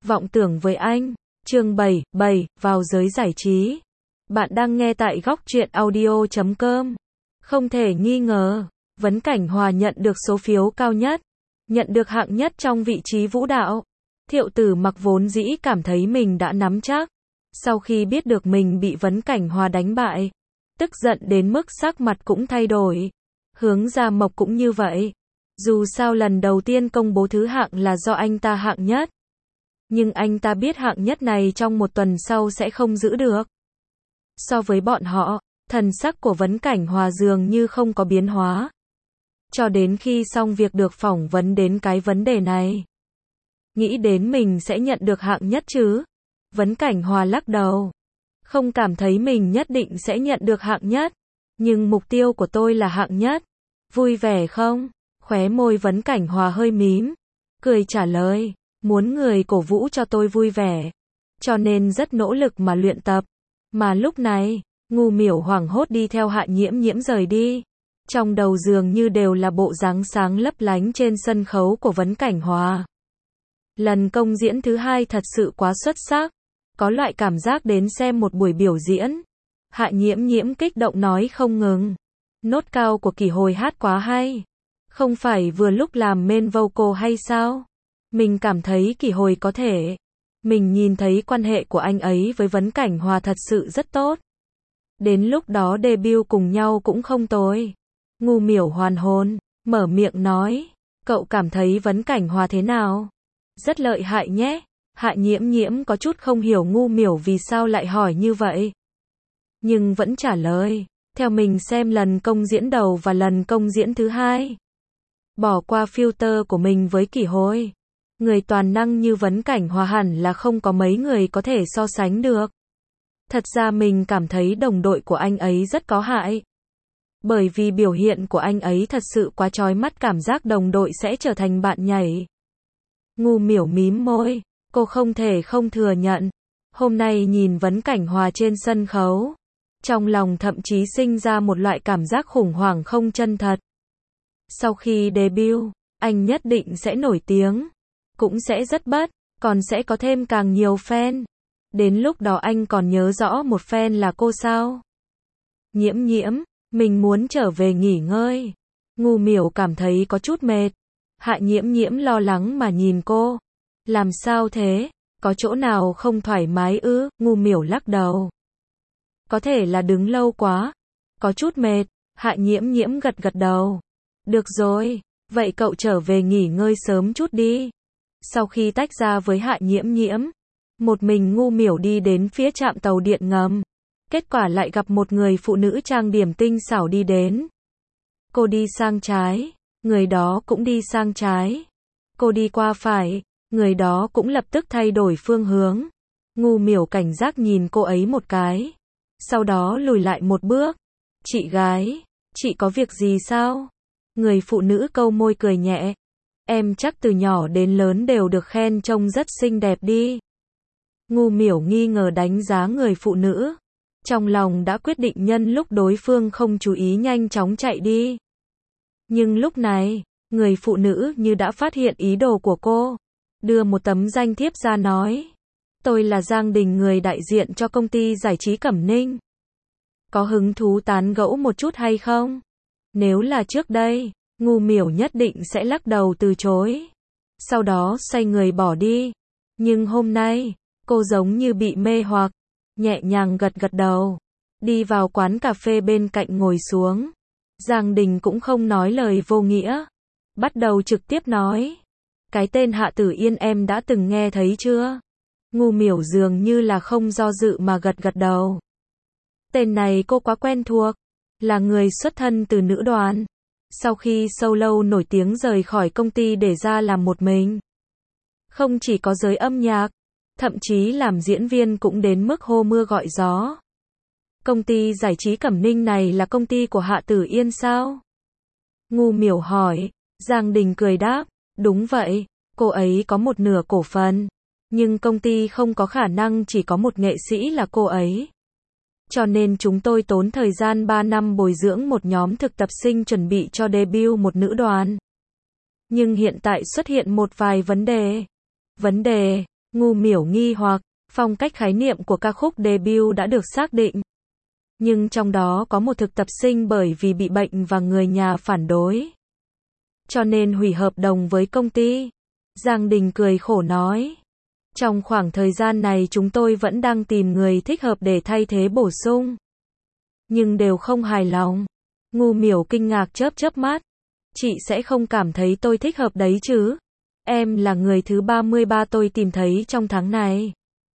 Vọng tưởng với anh. Chương 7, vào giới giải trí. Bạn đang nghe tại góc truyện audio.com. Không thể nghi ngờ, Vấn Cảnh Hòa nhận được số phiếu cao nhất, nhận được hạng nhất trong vị trí vũ đạo. Thiệu Tử Mặc vốn dĩ cảm thấy mình đã nắm chắc, sau khi biết được mình bị Vấn Cảnh Hòa đánh bại, tức giận đến mức sắc mặt cũng thay đổi. Hướng Gia Mộc cũng như vậy. Dù sao lần đầu tiên công bố thứ hạng là do anh ta hạng nhất, nhưng anh ta biết hạng nhất này trong một tuần sau sẽ không giữ được. So với bọn họ, thần sắc của Vấn Cảnh Hòa dường như không có biến hóa. Cho đến khi xong việc được phỏng vấn đến cái vấn đề này. Nghĩ đến mình sẽ nhận được hạng nhất chứ? Vấn Cảnh Hòa lắc đầu. Không cảm thấy mình nhất định sẽ nhận được hạng nhất. Nhưng mục tiêu của tôi là hạng nhất. Vui vẻ không? Khóe môi Vấn Cảnh Hòa hơi mím. Cười trả lời. Muốn người cổ vũ cho tôi vui vẻ. Cho nên rất nỗ lực mà luyện tập. Mà lúc này, Ngu Miểu hoảng hốt đi theo Hạ Nhiễm Nhiễm rời đi. Trong đầu dường như đều là bộ dáng sáng lấp lánh trên sân khấu của Vấn Cảnh Hòa. Lần công diễn thứ hai thật sự quá xuất sắc. Có loại cảm giác đến xem một buổi biểu diễn. Hạ Nhiễm Nhiễm kích động nói không ngừng. Nốt cao của Kỷ Hồi hát quá hay. Không phải vừa lúc làm main vocal hay sao? Mình cảm thấy Kỷ Hồi có thể. Mình nhìn thấy quan hệ của anh ấy với Vấn Cảnh Hòa thật sự rất tốt. Đến lúc đó debut cùng nhau cũng không tồi. Ngu Miểu hoàn hồn, mở miệng nói. Cậu cảm thấy Vấn Cảnh Hòa thế nào? Rất lợi hại nhé. Hạ Nhiễm Nhiễm có chút không hiểu Ngu Miểu vì sao lại hỏi như vậy. Nhưng vẫn trả lời. Theo mình xem lần công diễn đầu và lần công diễn thứ hai. Bỏ qua filter của mình với Kỷ Hồi. Người toàn năng như Vấn Cảnh Hòa hẳn là không có mấy người có thể so sánh được. Thật ra mình cảm thấy đồng đội của anh ấy rất có hại. Bởi vì biểu hiện của anh ấy thật sự quá chói mắt, cảm giác đồng đội sẽ trở thành bạn nhảy. Ngu Miểu mím môi, cô không thể không thừa nhận. Hôm nay nhìn Vấn Cảnh Hòa trên sân khấu, trong lòng thậm chí sinh ra một loại cảm giác khủng hoảng không chân thật. Sau khi debut, anh nhất định sẽ nổi tiếng. Cũng sẽ rất bất, còn sẽ có thêm càng nhiều fan. Đến lúc đó anh còn nhớ rõ một fan là cô sao? Nhiễm Nhiễm, mình muốn trở về nghỉ ngơi. Ngu Miểu cảm thấy có chút mệt. Hạ Nhiễm Nhiễm lo lắng mà nhìn cô. Làm sao thế? Có chỗ nào không thoải mái ư? Ngu Miểu lắc đầu. Có thể là đứng lâu quá. Có chút mệt. Hạ Nhiễm Nhiễm gật gật đầu. Được rồi, vậy cậu trở về nghỉ ngơi sớm chút đi. Sau khi tách ra với Hạ Nhiễm Nhiễm, một mình Ngu Miểu đi đến phía trạm tàu điện ngầm. Kết quả lại gặp một người phụ nữ trang điểm tinh xảo đi đến. Cô đi sang trái, người đó cũng đi sang trái. Cô đi qua phải, người đó cũng lập tức thay đổi phương hướng. Ngu Miểu cảnh giác nhìn cô ấy một cái. Sau đó lùi lại một bước. Chị gái, chị có việc gì sao? Người phụ nữ câu môi cười nhẹ. Em chắc từ nhỏ đến lớn đều được khen trông rất xinh đẹp đi. Ngu Miểu nghi ngờ đánh giá người phụ nữ. Trong lòng đã quyết định nhân lúc đối phương không chú ý nhanh chóng chạy đi. Nhưng lúc này, người phụ nữ như đã phát hiện ý đồ của cô. Đưa một tấm danh thiếp ra nói. Tôi là Giang Đình, người đại diện cho công ty giải trí Cẩm Ninh. Có hứng thú tán gẫu một chút hay không? Nếu là trước đây, Ngu Miểu nhất định sẽ lắc đầu từ chối. Sau đó xoay người bỏ đi. Nhưng hôm nay, cô giống như bị mê hoặc. Nhẹ nhàng gật gật đầu. Đi vào quán cà phê bên cạnh ngồi xuống. Giang Đình cũng không nói lời vô nghĩa. Bắt đầu trực tiếp nói. Cái tên Hạ Tử Yên em đã từng nghe thấy chưa? Ngu Miểu dường như là không do dự mà gật gật đầu. Tên này cô quá quen thuộc. Là người xuất thân từ nữ đoàn. Sau khi solo nổi tiếng rời khỏi công ty để ra làm một mình. Không chỉ có giới âm nhạc, thậm chí làm diễn viên cũng đến mức hô mưa gọi gió. Công ty giải trí Cẩm Ninh này là công ty của Hạ Tử Yên sao? Ngu Miểu hỏi. Giang Đình cười đáp. Đúng vậy, cô ấy có một nửa cổ phần. Nhưng công ty không có khả năng chỉ có một nghệ sĩ là cô ấy. Cho nên chúng tôi tốn thời gian 3 năm bồi dưỡng một nhóm thực tập sinh chuẩn bị cho debut một nữ đoàn. Nhưng hiện tại xuất hiện một vài vấn đề. Vấn đề, Ngu Miểu nghi hoặc, phong cách khái niệm của ca khúc debut đã được xác định. Nhưng trong đó có một thực tập sinh bởi vì bị bệnh và người nhà phản đối. Cho nên hủy hợp đồng với công ty. Giang Đình cười khổ nói. Trong khoảng thời gian này chúng tôi vẫn đang tìm người thích hợp để thay thế bổ sung. Nhưng đều không hài lòng. Ngu Miểu kinh ngạc chớp chớp mắt. Chị sẽ không cảm thấy tôi thích hợp đấy chứ? Em là người thứ 33 tôi tìm thấy trong tháng này.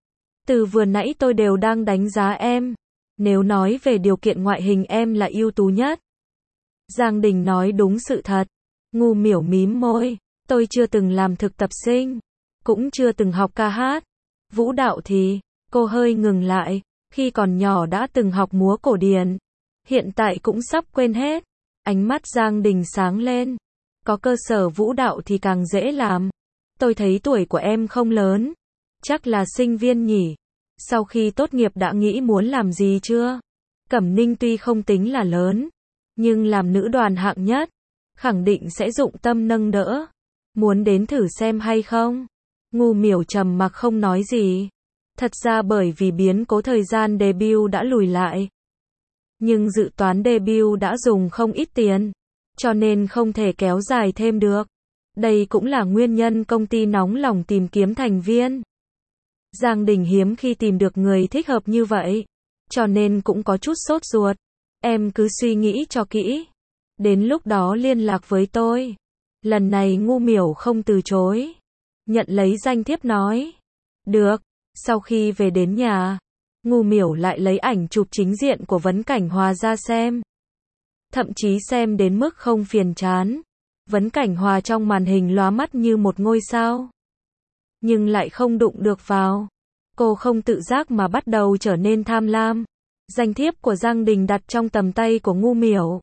Từ vừa nãy tôi đều đang đánh giá em. Nếu nói về điều kiện ngoại hình em là ưu tú nhất. Giang Đình nói đúng sự thật. Ngu Miểu mím môi. Tôi chưa từng làm thực tập sinh. Cũng chưa từng học ca hát. Vũ đạo thì, cô hơi ngừng lại. Khi còn nhỏ đã từng học múa cổ điển. Hiện tại cũng sắp quên hết. Ánh mắt Giang Đình sáng lên. Có cơ sở vũ đạo thì càng dễ làm. Tôi thấy tuổi của em không lớn. Chắc là sinh viên nhỉ. Sau khi tốt nghiệp đã nghĩ muốn làm gì chưa? Cẩm Ninh tuy không tính là lớn. Nhưng làm nữ đoàn hạng nhất. Khẳng định sẽ dụng tâm nâng đỡ. Muốn đến thử xem hay không? Ngu Miểu trầm mặc không nói gì. Thật ra bởi vì biến cố thời gian debut đã lùi lại. Nhưng dự toán debut đã dùng không ít tiền. Cho nên không thể kéo dài thêm được. Đây cũng là nguyên nhân công ty nóng lòng tìm kiếm thành viên. Giang Đình hiếm khi tìm được người thích hợp như vậy. Cho nên cũng có chút sốt ruột. Em cứ suy nghĩ cho kỹ. Đến lúc đó liên lạc với tôi. Lần này Ngu Miểu không từ chối. Nhận lấy danh thiếp nói. Được. Sau khi về đến nhà, Ngu Miểu lại lấy ảnh chụp chính diện của Vấn Cảnh Hòa ra xem. Thậm chí xem đến mức không phiền chán. Vấn Cảnh Hòa trong màn hình lóa mắt như một ngôi sao. Nhưng lại không đụng được vào. Cô không tự giác mà bắt đầu trở nên tham lam. Danh thiếp của Giang Đình đặt trong tầm tay của Ngu Miểu.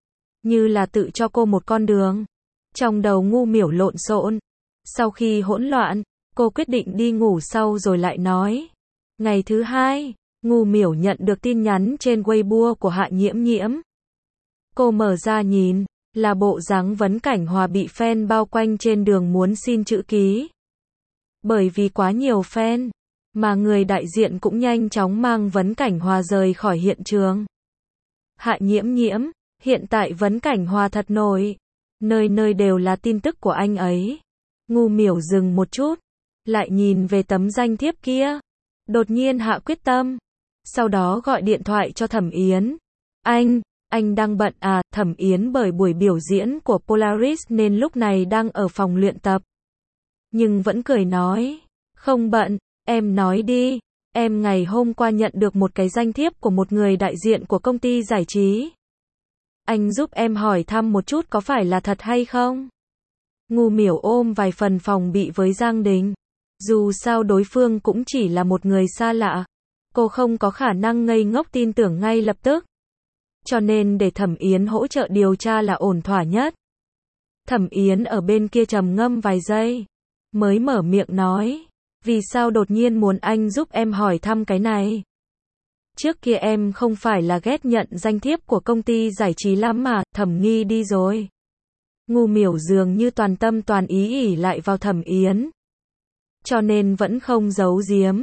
Như là tự cho cô một con đường. Trong đầu Ngu Miểu lộn xộn. Sau khi hỗn loạn, cô quyết định đi ngủ sau rồi lại nói. Ngày thứ hai, Ngu Miểu nhận được tin nhắn trên Weibo của Hạ Nhiễm Nhiễm. Cô mở ra nhìn, là bộ dáng Vấn Cảnh Hòa bị fan bao quanh trên đường muốn xin chữ ký. Bởi vì quá nhiều fan, mà người đại diện cũng nhanh chóng mang Vấn Cảnh Hòa rời khỏi hiện trường. Hạ Nhiễm Nhiễm, hiện tại Vấn Cảnh Hòa thật nổi. Nơi nơi đều là tin tức của anh ấy. Ngu Miểu dừng một chút, lại nhìn về tấm danh thiếp kia. Đột nhiên hạ quyết tâm. Sau đó gọi điện thoại cho Thẩm Yến. Anh đang bận à? Thẩm Yến bởi buổi biểu diễn của Polaris nên lúc này đang ở phòng luyện tập. Nhưng vẫn cười nói. Không bận, em nói đi. Em ngày hôm qua nhận được một cái danh thiếp của một người đại diện của công ty giải trí. Anh giúp em hỏi thăm một chút có phải là thật hay không? Ngu Miểu ôm vài phần phòng bị với Giang Đình. Dù sao đối phương cũng chỉ là một người xa lạ. Cô không có khả năng ngây ngốc tin tưởng ngay lập tức. Cho nên để Thẩm Yến hỗ trợ điều tra là ổn thỏa nhất. Thẩm Yến ở bên kia trầm ngâm vài giây. Mới mở miệng nói. Vì sao đột nhiên muốn anh giúp em hỏi thăm cái này? Trước kia em không phải là ghét nhận danh thiếp của công ty giải trí lắm mà, Thẩm Nghi đi rồi. Ngu Miểu dường như toàn tâm toàn ý ỷ lại vào Thẩm Yến. Cho nên vẫn không giấu giếm.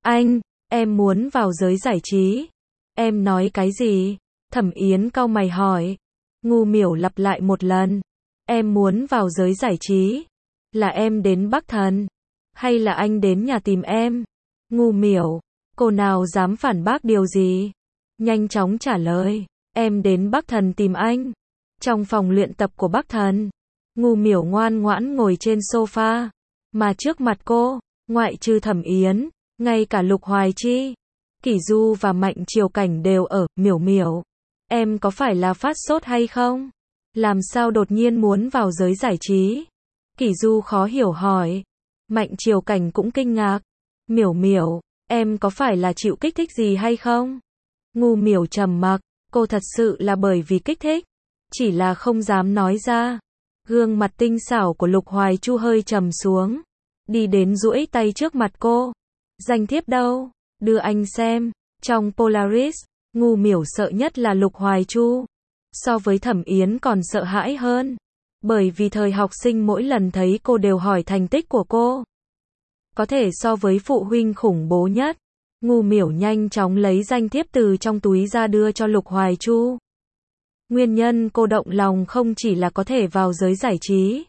Em muốn vào giới giải trí. Em nói cái gì? Thẩm Yến cau mày hỏi. Ngu Miểu lặp lại một lần. Em muốn vào giới giải trí. Là em đến Bắc Thần? Hay là anh đến nhà tìm em? Ngu Miểu, cô nào dám phản bác điều gì? Nhanh chóng trả lời. Em đến Bắc Thần tìm anh. Trong phòng luyện tập của Bắc Thần. Ngu Miểu ngoan ngoãn ngồi trên sofa. Mà trước mặt cô, ngoại trừ Thẩm Yến, ngay cả Lục Hoài Chi, Kỷ Du và Mạnh Triều Cảnh đều ở. Miểu, em có phải là phát sốt hay không? Làm sao đột nhiên muốn vào giới giải trí? Kỷ Du khó hiểu hỏi. Mạnh Triều Cảnh cũng kinh ngạc. Miểu, em có phải là chịu kích thích gì hay không? Ngu Miểu trầm mặc, cô thật sự là bởi vì kích thích, chỉ là không dám nói ra. Gương mặt tinh xảo của Lục Hoài Chu hơi trầm xuống, đi đến duỗi tay trước mặt cô. Danh thiếp đâu? Đưa anh xem. Trong Polaris, Ngu Miểu sợ nhất là Lục Hoài Chu. So với Thẩm Yến còn sợ hãi hơn. Bởi vì thời học sinh mỗi lần thấy cô đều hỏi thành tích của cô. có thể so với phụ huynh khủng bố nhất. Ngu Miểu nhanh chóng lấy danh thiếp từ trong túi ra đưa cho Lục Hoài Chu. Nguyên nhân cô động lòng không chỉ là có thể vào giới giải trí,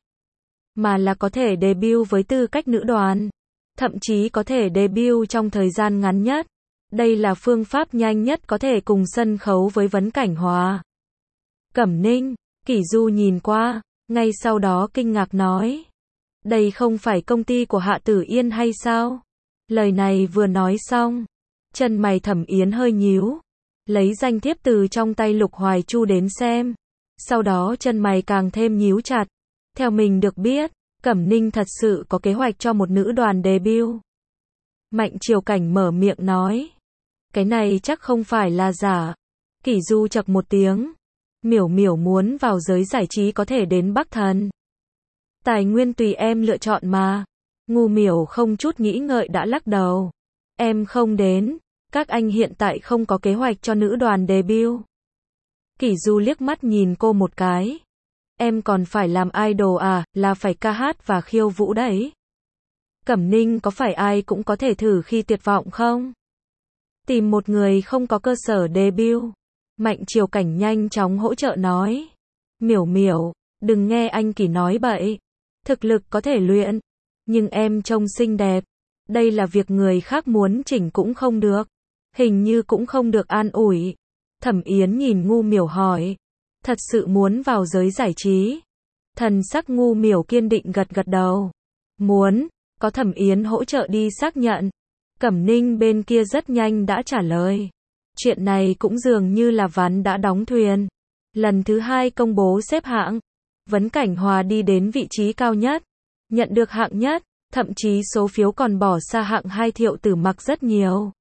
mà là có thể debut với tư cách nữ đoàn, thậm chí có thể debut trong thời gian ngắn nhất. Đây là phương pháp nhanh nhất có thể cùng sân khấu với Vấn Cảnh Hòa. Cẩm Ninh, Kỷ Du nhìn qua, ngay sau đó kinh ngạc nói. Đây không phải công ty của Hạ Tử Yên hay sao? Lời này vừa nói xong, chân mày Thẩm Yến hơi nhíu, lấy danh thiếp từ trong tay Lục Hoài Chu đến xem. Sau đó chân mày càng thêm nhíu chặt. Theo mình được biết, Cẩm Ninh thật sự có kế hoạch cho một nữ đoàn debut. Mạnh Triều Cảnh mở miệng nói. Cái này chắc không phải là giả. Kỷ Du chậc một tiếng. Miểu Miểu muốn vào giới giải trí có thể đến Bắc Thần. Tài nguyên tùy em lựa chọn mà. Ngu Miểu không chút nghĩ ngợi đã lắc đầu. Em không đến. Các anh hiện tại không có kế hoạch cho nữ đoàn debut. Kỷ Du liếc mắt nhìn cô một cái. Em còn phải làm idol à, là phải ca hát và khiêu vũ đấy. Cẩm Ninh có phải ai cũng có thể thử khi tuyệt vọng không? Tìm một người không có cơ sở debut. Mạnh Triều Cảnh nhanh chóng hỗ trợ nói. Miểu Miểu, đừng nghe anh Kỷ nói bậy. Thực lực có thể luyện, nhưng em trông xinh đẹp. Đây là việc người khác muốn chỉnh cũng không được. Hình như cũng không được an ủi. Thẩm Yến nhìn Ngu Miểu hỏi. Thật sự muốn vào giới giải trí? Thần sắc Ngu Miểu kiên định gật gật đầu. Muốn, có Thẩm Yến hỗ trợ đi xác nhận. Cẩm Ninh bên kia rất nhanh đã trả lời. Chuyện này cũng dường như là ván đã đóng thuyền. Lần thứ 2 công bố xếp hạng, Vấn Cảnh Hòa đi đến vị trí cao nhất, nhận được hạng nhất, thậm chí số phiếu còn bỏ xa hạng 2 Thiệu Tử Mặc rất nhiều.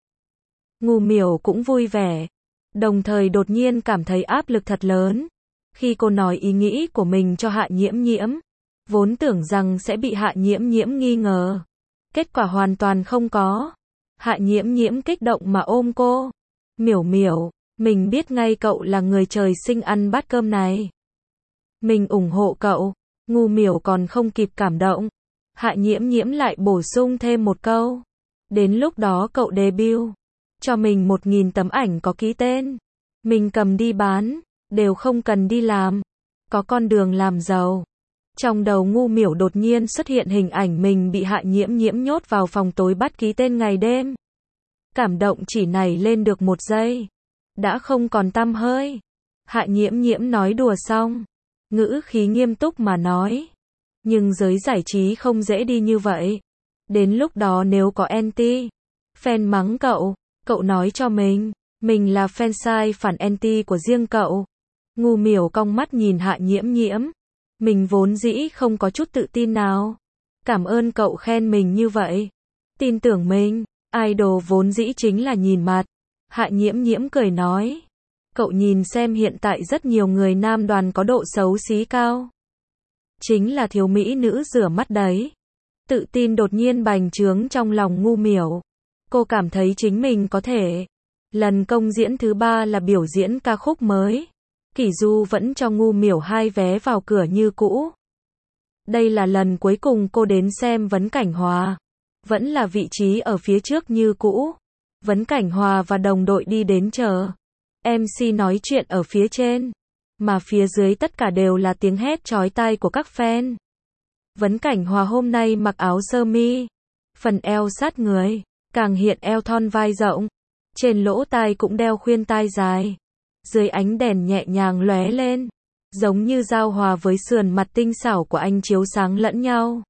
Ngu Miểu cũng vui vẻ, đồng thời đột nhiên cảm thấy áp lực thật lớn. Khi cô nói ý nghĩ của mình cho Hạ Nhiễm Nhiễm, vốn tưởng rằng sẽ bị Hạ Nhiễm Nhiễm nghi ngờ. Kết quả hoàn toàn không có. Hạ Nhiễm Nhiễm kích động mà ôm cô. Miểu Miểu, mình biết ngay cậu là người trời sinh ăn bát cơm này. Mình ủng hộ cậu. Ngu Miểu còn không kịp cảm động. Hạ Nhiễm Nhiễm lại bổ sung thêm một câu. Đến lúc đó cậu debut. Cho mình 1000 tấm ảnh có ký tên. Mình cầm đi bán. Đều không cần đi làm. Có con đường làm giàu. Trong đầu Ngu Miểu đột nhiên xuất hiện hình ảnh mình bị Hạ Nhiễm Nhiễm nhốt vào phòng tối bắt ký tên ngày đêm. Cảm động chỉ nảy lên được 1 giây. Đã không còn tăm hơi. Hạ Nhiễm Nhiễm nói đùa xong. Ngữ khí nghiêm túc mà nói. Nhưng giới giải trí không dễ đi như vậy. Đến lúc đó nếu có anti, fan mắng cậu, cậu nói cho mình là fan sai phản anti của riêng cậu. Ngu Miểu cong mắt nhìn Hạ Nhiễm Nhiễm. Mình vốn dĩ không có chút tự tin nào. Cảm ơn cậu khen mình như vậy. Tin tưởng mình, idol vốn dĩ chính là nhìn mặt. Hạ Nhiễm Nhiễm cười nói. Cậu nhìn xem hiện tại rất nhiều người nam đoàn có độ xấu xí cao. Chính là thiếu mỹ nữ rửa mắt đấy. Tự tin đột nhiên bành trướng trong lòng Ngu Miểu. Cô cảm thấy chính mình có thể. Lần công diễn thứ 3 là biểu diễn ca khúc mới. Kỷ Du vẫn cho Ngu Miểu 2 vé vào cửa như cũ. Đây là lần cuối cùng cô đến xem Vấn Cảnh Hòa. Vẫn là vị trí ở phía trước như cũ. Vấn Cảnh Hòa và đồng đội đi đến chờ. MC nói chuyện ở phía trên. Mà phía dưới tất cả đều là tiếng hét chói tai của các fan. Vấn Cảnh Hòa hôm nay mặc áo sơ mi. Phần eo sát người. Càng hiện eo thon vai rộng. Trên lỗ tai cũng đeo khuyên tai dài. Dưới ánh đèn nhẹ nhàng lóe lên. Giống như giao hòa với sườn mặt tinh xảo của anh chiếu sáng lẫn nhau.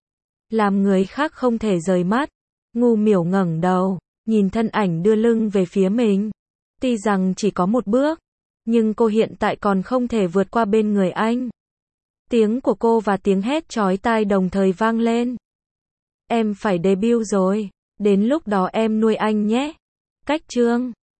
Làm người khác không thể rời mắt. Ngu Miểu ngẩng đầu. Nhìn thân ảnh đưa lưng về phía mình. Tuy rằng chỉ có 1 bước. Nhưng cô hiện tại còn không thể vượt qua bên người anh. Tiếng của cô và tiếng hét chói tai đồng thời vang lên. Em phải debut rồi. Đến lúc đó em nuôi anh nhé. Cách chương